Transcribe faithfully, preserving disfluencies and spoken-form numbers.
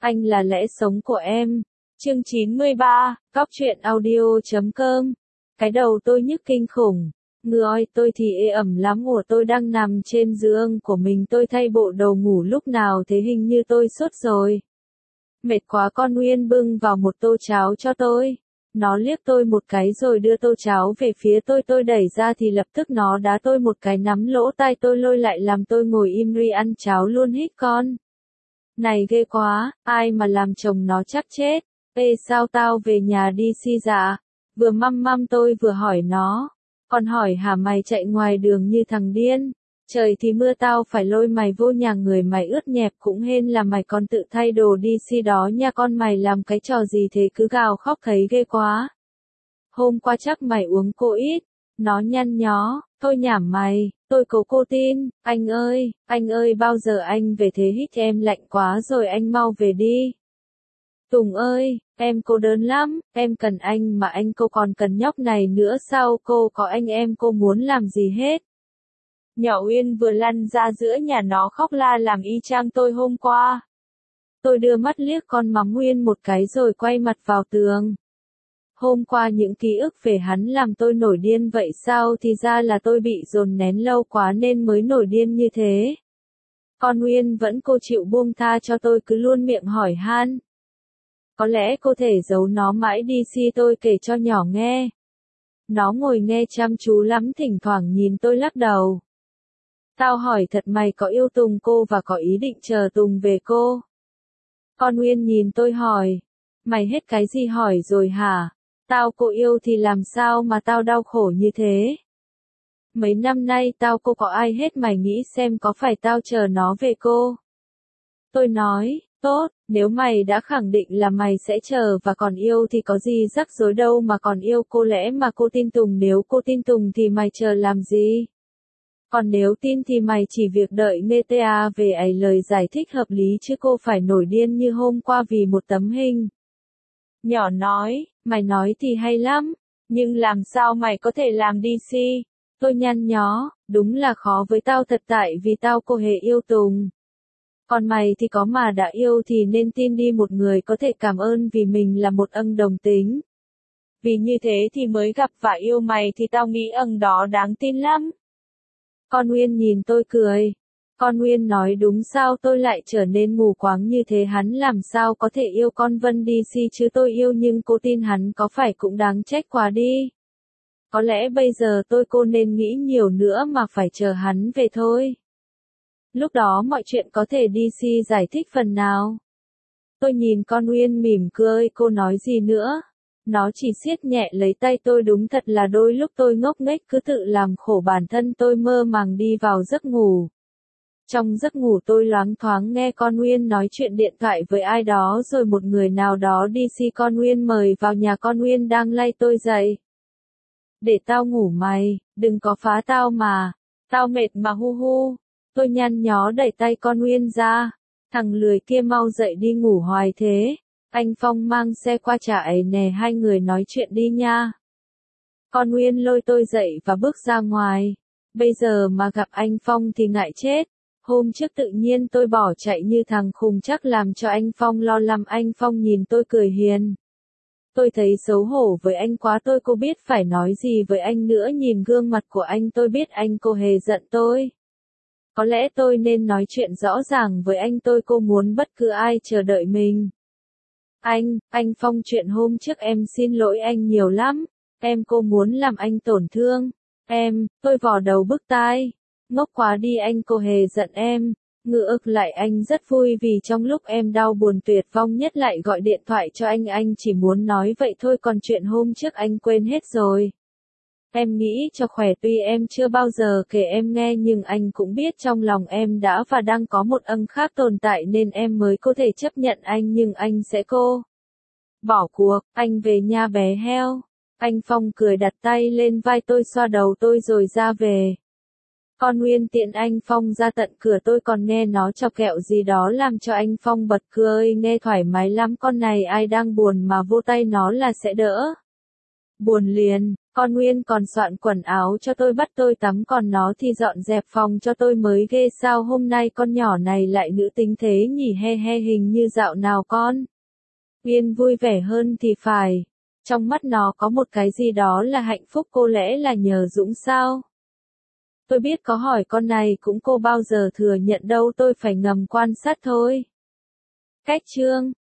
anh là lẽ sống của em. Chương chín mươi ba, Cóc truyện audio chấm com. Cái đầu tôi nhức kinh khủng. Người tôi thì ê ẩm lắm, ủa tôi đang nằm trên giường của mình, tôi thay bộ đồ ngủ lúc nào thế, hình như tôi sốt rồi. Mệt quá, con Nguyên bưng vào một tô cháo cho tôi. Nó liếc tôi một cái rồi đưa tô cháo về phía tôi, tôi đẩy ra thì lập tức nó đá tôi một cái, nắm lỗ tai tôi lôi lại làm tôi ngồi im ri ăn cháo luôn. Hít con này ghê quá, ai mà làm chồng nó chắc chết. Ê sao tao về nhà đi si dạ? Vừa măm măm tôi vừa hỏi nó. Còn hỏi hả, mày chạy ngoài đường như thằng điên. Trời thì mưa, tao phải lôi mày vô nhà người mày ướt nhẹp cũng hên là mày còn tự thay đồ đi si đó nha. Con mày làm cái trò gì thế, cứ gào khóc thấy ghê quá. Hôm qua chắc mày uống cô ít. Nó nhăn nhó, thôi nhảm mày, tôi cố cô tin. Anh ơi, anh ơi bao giờ anh về thế? Hít em lạnh quá rồi, anh mau về đi. Tùng ơi, em cô đơn lắm, em cần anh mà anh cô còn cần nhóc này nữa sao? Cô có anh em cô muốn làm gì hết. Nhỏ Uyên vừa lăn ra giữa nhà nó khóc la làm y chang tôi hôm qua. Tôi đưa mắt liếc con mắm Nguyên một cái rồi quay mặt vào tường. Hôm qua những ký ức về hắn làm tôi nổi điên vậy sao? Thì ra là tôi bị dồn nén lâu quá nên mới nổi điên như thế. Con Nguyên vẫn cô chịu buông tha cho tôi, cứ luôn miệng hỏi han. Có lẽ cô thể giấu nó mãi đi si, tôi kể cho nhỏ nghe. Nó ngồi nghe chăm chú lắm, thỉnh thoảng nhìn tôi lắc đầu. Tao hỏi thật, mày có yêu Tùng cô và có ý định chờ Tùng về cô? Con Nguyên nhìn tôi hỏi. Mày hết cái gì hỏi rồi hả? Tao cô yêu thì làm sao mà tao đau khổ như thế? Mấy năm nay tao cô có ai hết, mày nghĩ xem có phải tao chờ nó về cô? Tôi nói, tốt, nếu mày đã khẳng định là mày sẽ chờ và còn yêu thì có gì rắc rối đâu mà còn yêu. Cô lẽ mà cô tin Tùng, nếu cô tin Tùng thì mày chờ làm gì? Còn nếu tin thì mày chỉ việc đợi nghe ta về ấy lời giải thích hợp lý chứ cô phải nổi điên như hôm qua vì một tấm hình. Nhỏ nói, mày nói thì hay lắm, nhưng làm sao mày có thể làm đi si? Tôi nhăn nhó, đúng là khó với tao thật, tại vì tao cô hề yêu Tùng. Còn mày thì có, mà đã yêu thì nên tin đi, một người có thể cảm ơn vì mình là một ân đồng tính. Vì như thế thì mới gặp và yêu mày thì tao nghĩ ân đó đáng tin lắm. Con Nguyên nhìn tôi cười. Con Nguyên nói đúng, sao tôi lại trở nên mù quáng như thế? Hắn làm sao có thể yêu con Vân đi si chứ? Tôi yêu nhưng cô tin hắn có phải cũng đáng trách quá đi. Có lẽ bây giờ tôi cô nên nghĩ nhiều nữa mà phải chờ hắn về thôi. Lúc đó mọi chuyện có thể đi si giải thích phần nào. Tôi nhìn con Nguyên mỉm cười, cô nói gì nữa? Nó chỉ siết nhẹ lấy tay tôi. Đúng thật là đôi lúc tôi ngốc nghếch cứ tự làm khổ bản thân, tôi mơ màng đi vào giấc ngủ. Trong giấc ngủ tôi loáng thoáng nghe con Nguyên nói chuyện điện thoại với ai đó rồi một người nào đó đi si. Con Nguyên mời vào nhà, con Nguyên đang lay tôi dậy. Để tao ngủ mày, đừng có phá tao mà. Tao mệt mà hu hu. Tôi nhăn nhó đẩy tay con Nguyên ra. Thằng lười kia mau dậy đi ngủ hoài thế. Anh Phong mang xe qua trả ấy nè, hai người nói chuyện đi nha. Con Nguyên lôi tôi dậy và bước ra ngoài. Bây giờ mà gặp anh Phong thì ngại chết. Hôm trước tự nhiên tôi bỏ chạy như thằng khùng chắc làm cho anh Phong lo lắm. Anh Phong nhìn tôi cười hiền. Tôi thấy xấu hổ với anh quá, tôi cô biết phải nói gì với anh nữa. Nhìn gương mặt của anh tôi biết anh cô hề giận tôi. Có lẽ tôi nên nói chuyện rõ ràng với anh, tôi cô muốn bất cứ ai chờ đợi mình. Anh, anh Phong, chuyện hôm trước em xin lỗi anh nhiều lắm. Em cô muốn làm anh tổn thương. Em, tôi vò đầu bứt tai. Ngốc quá đi, anh cô hề giận em. Ngược lại anh rất vui vì trong lúc em đau buồn tuyệt vọng nhất lại gọi điện thoại cho anh. Anh chỉ muốn nói vậy thôi, còn chuyện hôm trước anh quên hết rồi. Em nghĩ cho khỏe, tuy em chưa bao giờ kể em nghe nhưng anh cũng biết trong lòng em đã và đang có một ân khác tồn tại nên em mới có thể chấp nhận anh, nhưng anh sẽ cô bỏ cuộc. Anh về nha bé heo. Anh Phong cười đặt tay lên vai tôi, xoa đầu tôi rồi ra về. Con Nguyên tiện anh Phong ra tận cửa, tôi còn nghe nó chọc kẹo gì đó làm cho anh Phong bật cười, nghe thoải mái lắm. Con này ai đang buồn mà vô tay nó là sẽ đỡ buồn liền. Con Nguyên còn soạn quần áo cho tôi bắt tôi tắm còn nó thì dọn dẹp phòng cho tôi mới ghê sao hôm nay con nhỏ này lại nữ tính thế nhỉ he he hình như dạo nào con. Nguyên vui vẻ hơn thì phải. Trong mắt nó có một cái gì đó là hạnh phúc cô lẽ là nhờ Dũng sao? Tôi biết có hỏi con này cũng cô bao giờ thừa nhận đâu tôi phải ngầm quan sát thôi. Cách chương